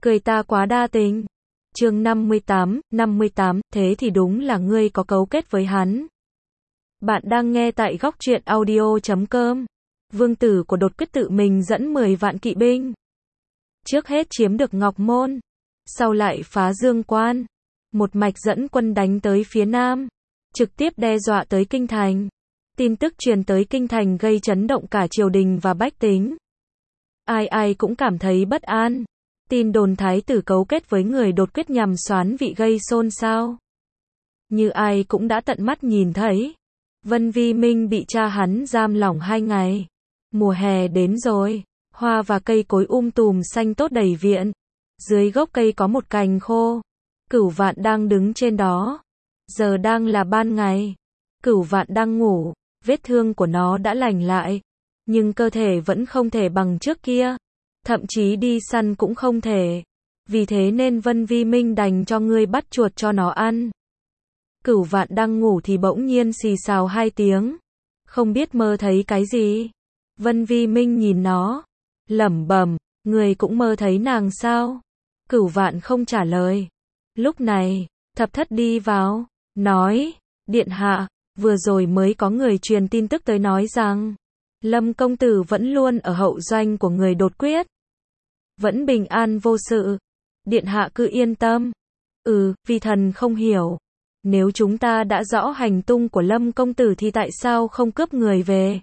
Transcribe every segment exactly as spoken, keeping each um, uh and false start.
Cười ta quá đa tình. Chương năm mươi tám, năm mươi tám, thế thì đúng là ngươi có cấu kết với hắn. Bạn đang nghe tại góc truyện audio chấm com. Vương tử của đột quyết tự mình dẫn mười vạn kỵ binh. Trước hết chiếm được Ngọc Môn, sau lại phá Dương Quan, một mạch dẫn quân đánh tới phía nam, trực tiếp đe dọa tới kinh thành. Tin tức truyền tới kinh thành gây chấn động cả triều đình và bách tính. Ai ai cũng cảm thấy bất an. Tin đồn thái tử cấu kết với người đột quyết nhằm soán vị gây xôn xao. Như ai cũng đã tận mắt nhìn thấy. Vân Vi Minh bị cha hắn giam lỏng hai ngày. Mùa hè đến rồi, hoa và cây cối um tùm xanh tốt đầy viện. Dưới gốc cây có một cành khô. Cửu Vạn đang đứng trên đó. Giờ đang là ban ngày. Cửu Vạn đang ngủ, vết thương của nó đã lành lại. Nhưng cơ thể vẫn không thể bằng trước kia. Thậm chí đi săn cũng không thể. Vì thế nên Vân Vi Minh đành cho ngươi bắt chuột cho nó ăn. Cửu Vạn đang ngủ thì bỗng nhiên xì xào hai tiếng. Không biết mơ thấy cái gì. Vân Vi Minh nhìn nó, lẩm bẩm, người cũng mơ thấy nàng sao? Cửu Vạn không trả lời. Lúc này, Thập Thất đi vào, nói, điện hạ, vừa rồi mới có người truyền tin tức tới nói rằng, Lâm công tử vẫn luôn ở hậu doanh của người đột quyết. Vẫn bình an vô sự. Điện hạ cứ yên tâm. Ừ, vì thần không hiểu. Nếu chúng ta đã rõ hành tung của Lâm công tử thì tại sao không cướp người về?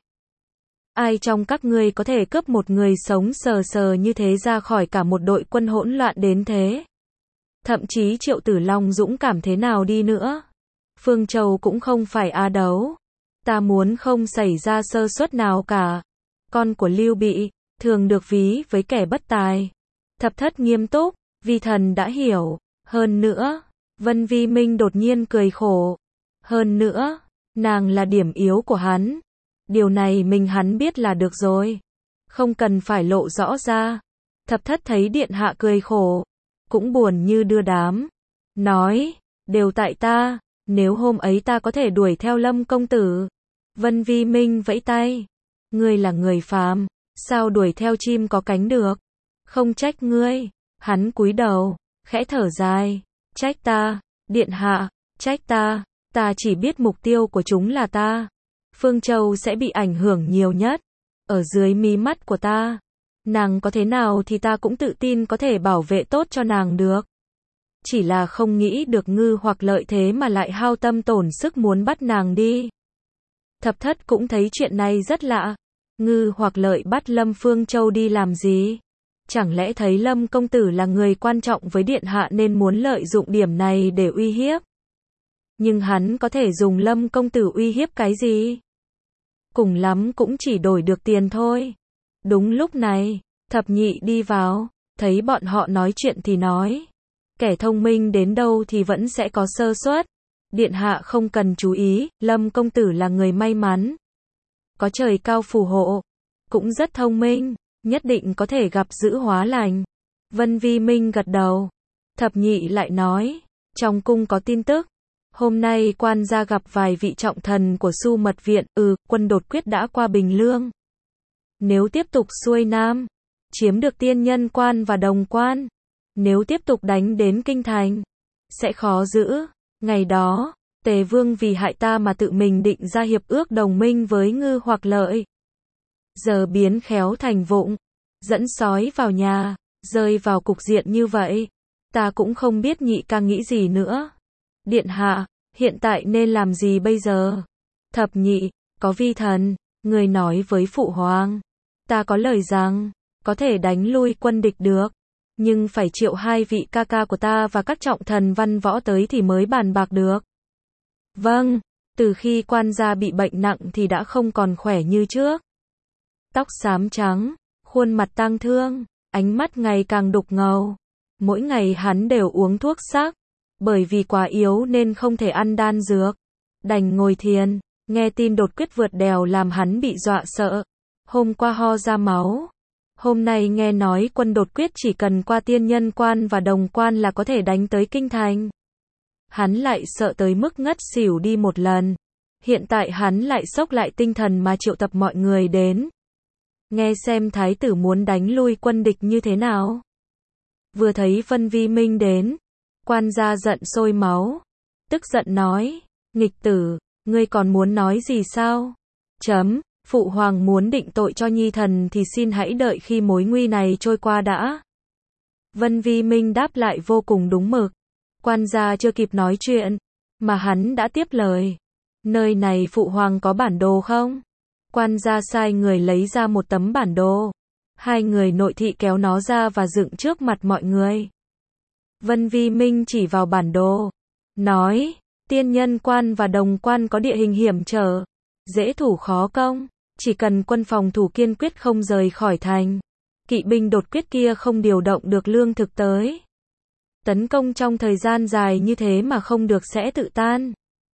Ai trong các ngươi có thể cướp một người sống sờ sờ như thế ra khỏi cả một đội quân hỗn loạn đến thế? Thậm chí Triệu Tử Long dũng cảm thế nào đi nữa? Phương Châu cũng không phải a đấu. Ta muốn không xảy ra sơ suất nào cả. Con của Lưu Bị, thường được ví với kẻ bất tài. Thập Thất nghiêm túc, vì thần đã hiểu. Hơn nữa, Vân Vi Minh đột nhiên cười khổ. Hơn nữa, nàng là điểm yếu của hắn. Điều này mình hắn biết là được rồi. Không cần phải lộ rõ ra. Thập Thất thấy điện hạ cười khổ. Cũng buồn như đưa đám. Nói, đều tại ta. Nếu hôm ấy ta có thể đuổi theo Lâm công tử. Vân Vi Minh vẫy tay. Ngươi là người phàm. Sao đuổi theo chim có cánh được? Không trách ngươi. Hắn cúi đầu, khẽ thở dài. Trách ta, điện hạ, trách ta. Ta chỉ biết mục tiêu của chúng là ta. Phương Châu sẽ bị ảnh hưởng nhiều nhất. Ở dưới mí mắt của ta. Nàng có thế nào thì ta cũng tự tin có thể bảo vệ tốt cho nàng được. Chỉ là không nghĩ được Ngư hoặc Lợi thế mà lại hao tâm tổn sức muốn bắt nàng đi. Thập Thất cũng thấy chuyện này rất lạ. Ngư hoặc Lợi bắt Lâm Phương Châu đi làm gì? Chẳng lẽ thấy Lâm công tử là người quan trọng với điện hạ nên muốn lợi dụng điểm này để uy hiếp? Nhưng hắn có thể dùng Lâm công tử uy hiếp cái gì? Cùng lắm cũng chỉ đổi được tiền thôi. Đúng lúc này, Thập Nhị đi vào, thấy bọn họ nói chuyện thì nói. Kẻ thông minh đến đâu thì vẫn sẽ có sơ suất. Điện hạ không cần chú ý, Lâm công tử là người may mắn. Có trời cao phù hộ. Cũng rất thông minh, nhất định có thể gặp dữ hóa lành. Vân Vi Minh gật đầu. Thập Nhị lại nói, trong cung có tin tức. Hôm nay quan gia gặp vài vị trọng thần của Su Mật Viện, ừ, quân đột quyết đã qua Bình Lương. Nếu tiếp tục xuôi nam, chiếm được Tiên Nhân Quan và Đồng Quan. Nếu tiếp tục đánh đến Kinh Thành, sẽ khó giữ. Ngày đó, Tề Vương vì hại ta mà tự mình định ra hiệp ước đồng minh với Ngư hoặc Lợi. Giờ biến khéo thành vụng, dẫn sói vào nhà, rơi vào cục diện như vậy. Ta cũng không biết nhị ca nghĩ gì nữa. Điện hạ, hiện tại nên làm gì bây giờ? Thập Nhị, có vi thần, người nói với phụ hoàng. Ta có lời rằng, có thể đánh lui quân địch được. Nhưng phải triệu hai vị ca ca của ta và các trọng thần văn võ tới thì mới bàn bạc được. Vâng, từ khi quan gia bị bệnh nặng thì đã không còn khỏe như trước. Tóc xám trắng, khuôn mặt tang thương, ánh mắt ngày càng đục ngầu. Mỗi ngày hắn đều uống thuốc sắc. Bởi vì quá yếu nên không thể ăn đan dược. Đành ngồi thiền, nghe tin đột quyết vượt đèo làm hắn bị dọa sợ. Hôm qua ho ra máu. Hôm nay nghe nói quân đột quyết chỉ cần qua Tiên Nhân Quan và Đồng Quan là có thể đánh tới Kinh Thành. Hắn lại sợ tới mức ngất xỉu đi một lần. Hiện tại hắn lại sốc lại tinh thần mà triệu tập mọi người đến. Nghe xem thái tử muốn đánh lui quân địch như thế nào. Vừa thấy Vân Vi Minh đến, quan gia giận sôi máu, tức giận nói, nghịch tử, ngươi còn muốn nói gì sao? Chấm, phụ hoàng muốn định tội cho nhi thần thì xin hãy đợi khi mối nguy này trôi qua đã. Vân Vi Minh đáp lại vô cùng đúng mực. Quan gia chưa kịp nói chuyện, mà hắn đã tiếp lời. Nơi này phụ hoàng có bản đồ không? Quan gia sai người lấy ra một tấm bản đồ. Hai người nội thị kéo nó ra và dựng trước mặt mọi người. Vân Vi Minh chỉ vào bản đồ, nói, Tiên Nhân Quan và Đồng Quan có địa hình hiểm trở, dễ thủ khó công, chỉ cần quân phòng thủ kiên quyết không rời khỏi thành, kỵ binh đột quyết kia không điều động được lương thực tới. Tấn công trong thời gian dài như thế mà không được sẽ tự tan.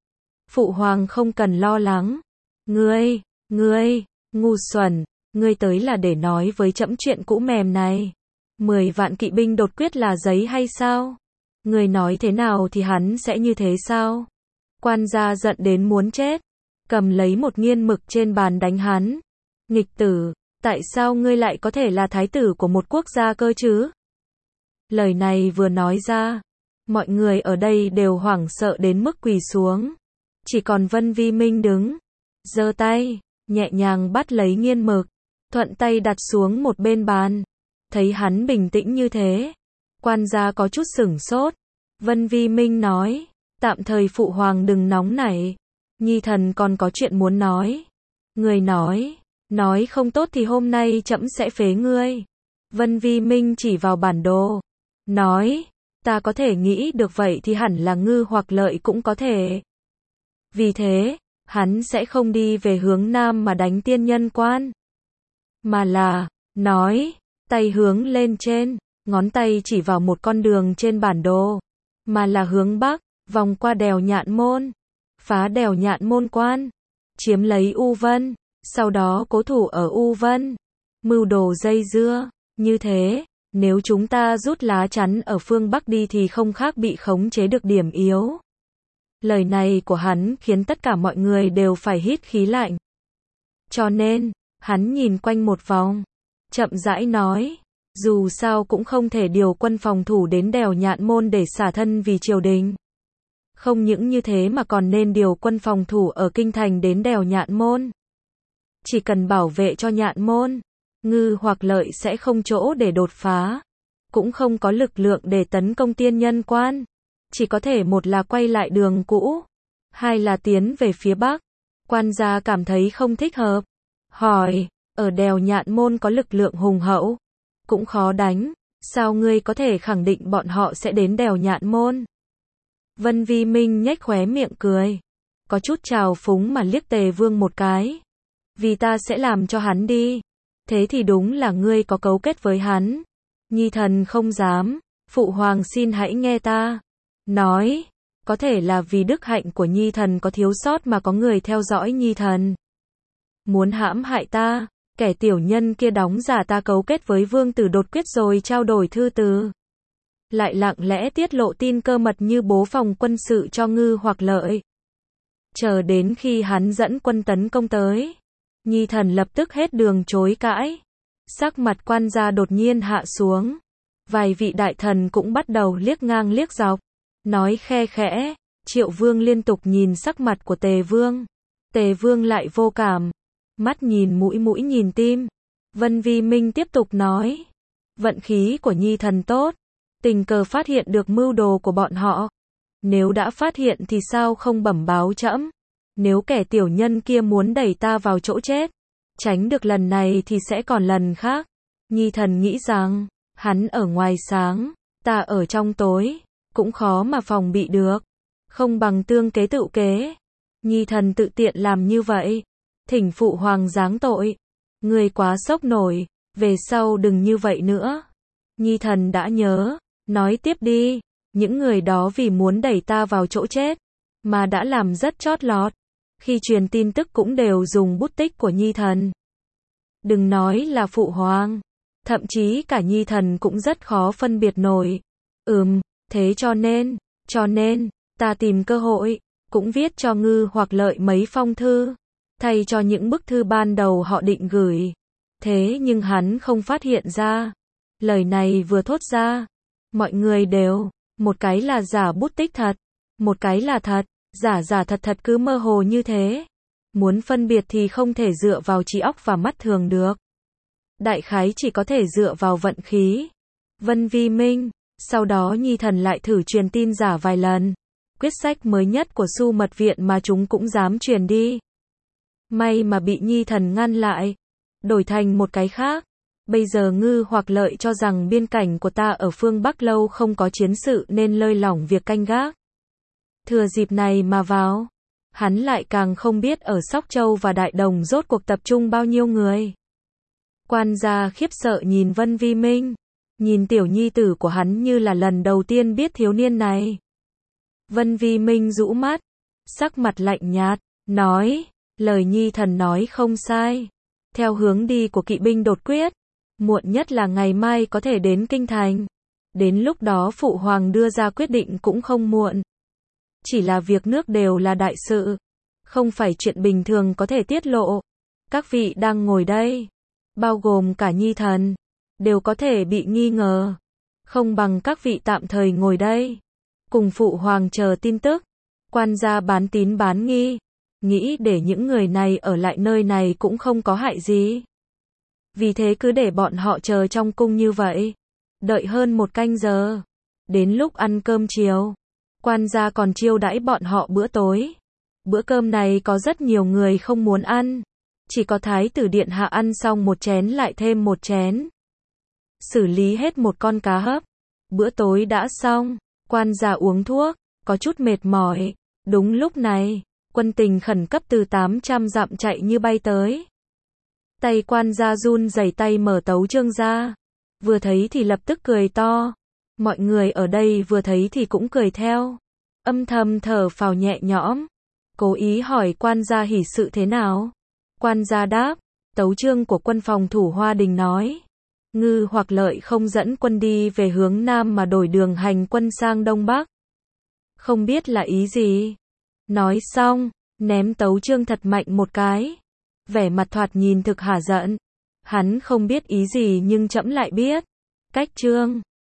Phụ hoàng không cần lo lắng. Ngươi, ngươi, ngu xuẩn, ngươi tới là để nói với trẫm chuyện cũ mềm này. Mười vạn kỵ binh đột quyết là giấy hay sao? Ngươi nói thế nào thì hắn sẽ như thế sao? Quan gia giận đến muốn chết, cầm lấy một nghiên mực trên bàn đánh hắn. Nghịch tử, tại sao ngươi lại có thể là thái tử của một quốc gia cơ chứ? Lời này vừa nói ra, mọi người ở đây đều hoảng sợ đến mức quỳ xuống. Chỉ còn Vân Vi Minh đứng, giơ tay, nhẹ nhàng bắt lấy nghiên mực, thuận tay đặt xuống một bên bàn. Thấy hắn bình tĩnh như thế, quan gia có chút sửng sốt. Vân Vi Minh nói, tạm thời phụ hoàng đừng nóng nảy, nhi thần còn có chuyện muốn nói. Người nói, nói không tốt thì hôm nay trẫm sẽ phế ngươi. Vân Vi Minh chỉ vào bản đồ, nói, ta có thể nghĩ được vậy thì hẳn là Ngư hoặc Lợi cũng có thể. Vì thế, hắn sẽ không đi về hướng Nam mà đánh Tiên Nhân Quan, mà là, nói, tay hướng lên trên, ngón tay chỉ vào một con đường trên bản đồ, mà là hướng Bắc, vòng qua đèo Nhạn Môn, phá đèo Nhạn Môn Quan, chiếm lấy U Vân, sau đó cố thủ ở U Vân, mưu đồ dây dưa, như thế, nếu chúng ta rút lá chắn ở phương Bắc đi thì không khác bị khống chế được điểm yếu. Lời này của hắn khiến tất cả mọi người đều phải hít khí lạnh. Cho nên, hắn nhìn quanh một vòng, chậm rãi nói, dù sao cũng không thể điều quân phòng thủ đến đèo Nhạn Môn để xả thân vì triều đình. Không những như thế mà còn nên điều quân phòng thủ ở kinh thành đến đèo Nhạn Môn. Chỉ cần bảo vệ cho Nhạn Môn, Ngư hoặc Lợi sẽ không chỗ để đột phá, cũng không có lực lượng để tấn công Tiên Nhân Quan. Chỉ có thể một là quay lại đường cũ, hai là tiến về phía Bắc. Quan gia cảm thấy không thích hợp, hỏi, ở đèo Nhạn Môn có lực lượng hùng hậu, cũng khó đánh, sao ngươi có thể khẳng định bọn họ sẽ đến đèo Nhạn Môn? Vân Vi Minh nhếch khóe miệng cười, có chút trào phúng mà liếc Tề Vương một cái. Vì ta sẽ làm cho hắn đi. Thế thì đúng là ngươi có cấu kết với hắn. Nhi thần không dám, phụ hoàng xin hãy nghe ta. Nói, có thể là vì đức hạnh của nhi thần có thiếu sót mà có người theo dõi nhi thần. Muốn hãm hại ta, kẻ tiểu nhân kia đóng giả ta cấu kết với vương tử đột quyết rồi trao đổi thư từ. Lại lặng lẽ tiết lộ tin cơ mật như bố phòng quân sự cho Ngư hoặc Lợi. Chờ đến khi hắn dẫn quân tấn công tới, nhi thần lập tức hết đường chối cãi. Sắc mặt quan gia đột nhiên hạ xuống. Vài vị đại thần cũng bắt đầu liếc ngang liếc dọc, nói khe khẽ. Triệu Vương liên tục nhìn sắc mặt của Tề Vương. Tề Vương lại vô cảm, mắt nhìn mũi mũi nhìn tim. Vân Vi Minh tiếp tục nói, vận khí của nhi thần tốt, tình cờ phát hiện được mưu đồ của bọn họ. Nếu đã phát hiện thì sao không bẩm báo trẫm? Nếu kẻ tiểu nhân kia muốn đẩy ta vào chỗ chết, tránh được lần này thì sẽ còn lần khác. Nhi thần nghĩ rằng, hắn ở ngoài sáng, ta ở trong tối, cũng khó mà phòng bị được. Không bằng tương kế tự kế. Nhi thần tự tiện làm như vậy, thỉnh phụ hoàng giáng tội. Người quá sốc nổi, về sau đừng như vậy nữa. Nhi thần đã nhớ, nói tiếp đi. Những người đó vì muốn đẩy ta vào chỗ chết, mà đã làm rất chót lọt. Khi truyền tin tức cũng đều dùng bút tích của nhi thần. Đừng nói là phụ hoàng, thậm chí cả nhi thần cũng rất khó phân biệt nổi. Ừm, thế cho nên, cho nên, ta tìm cơ hội, cũng viết cho Ngư hoặc Lợi mấy phong thư, thay cho những bức thư ban đầu họ định gửi. Thế nhưng hắn không phát hiện ra. Lời này vừa thốt ra, Mọi người đều, một cái là giả bút tích thật, một cái là thật, giả giả thật thật cứ mơ hồ như thế. Muốn phân biệt thì không thể dựa vào trí óc và mắt thường được. Đại khái chỉ có thể dựa vào vận khí. Vân Vi Minh, sau đó Nhi Thần lại thử truyền tin giả vài lần. Quyết sách mới nhất của Su Mật Viện mà chúng cũng dám truyền đi. May mà bị Nhi Thần ngăn lại, đổi thành một cái khác. Bây giờ Ngư Hoặc Lợi cho rằng biên cảnh của ta ở phương Bắc lâu không có chiến sự nên lơi lỏng việc canh gác. Thừa dịp này mà vào. Hắn lại càng không biết ở Sóc Châu và Đại Đồng rốt cuộc tập trung bao nhiêu người. Quan gia khiếp sợ nhìn Vân Vi Minh, nhìn tiểu nhi tử của hắn như là lần đầu tiên biết thiếu niên này. Vân Vi Minh rũ mắt, sắc mặt lạnh nhạt, nói, lời Nhi Thần nói không sai. Theo hướng đi của kỵ binh đột quyết, muộn nhất là ngày mai có thể đến Kinh Thành. Đến lúc đó Phụ Hoàng đưa ra quyết định cũng không muộn. Chỉ là việc nước đều là đại sự, không phải chuyện bình thường có thể tiết lộ. Các vị đang ngồi đây, bao gồm cả Nhi Thần, đều có thể bị nghi ngờ. Không bằng các vị tạm thời ngồi đây, cùng Phụ Hoàng chờ tin tức. Quan gia bán tín bán nghi, nghĩ để những người này ở lại nơi này cũng không có hại gì. Vì thế cứ để bọn họ chờ trong cung như vậy. Đợi hơn một canh giờ. Đến lúc ăn cơm chiều, quan gia còn chiêu đãi bọn họ bữa tối. Bữa cơm này có rất nhiều người không muốn ăn. Chỉ có Thái tử Điện Hạ ăn xong một chén lại thêm một chén. Xử lý hết một con cá hấp. Bữa tối đã xong, quan gia uống thuốc, có chút mệt mỏi. Đúng lúc này, quân tình khẩn cấp từ tám trăm dặm chạy như bay tới. Tay quan gia run rẩy tay mở tấu chương ra. Vừa thấy thì lập tức cười to. Mọi người ở đây vừa thấy thì cũng cười theo. Âm thầm thở phào nhẹ nhõm. Cố ý hỏi quan gia hỉ sự thế nào. Quan gia đáp, tấu chương của quân phòng thủ Hoa Đình nói. Ngư Hoặc Lợi không dẫn quân đi về hướng Nam mà đổi đường hành quân sang Đông Bắc. Không biết là ý gì. Nói xong, ném tấu chương thật mạnh một cái. Vẻ mặt thoạt nhìn thực hả giận. Hắn không biết ý gì nhưng trẫm lại biết. Cách chương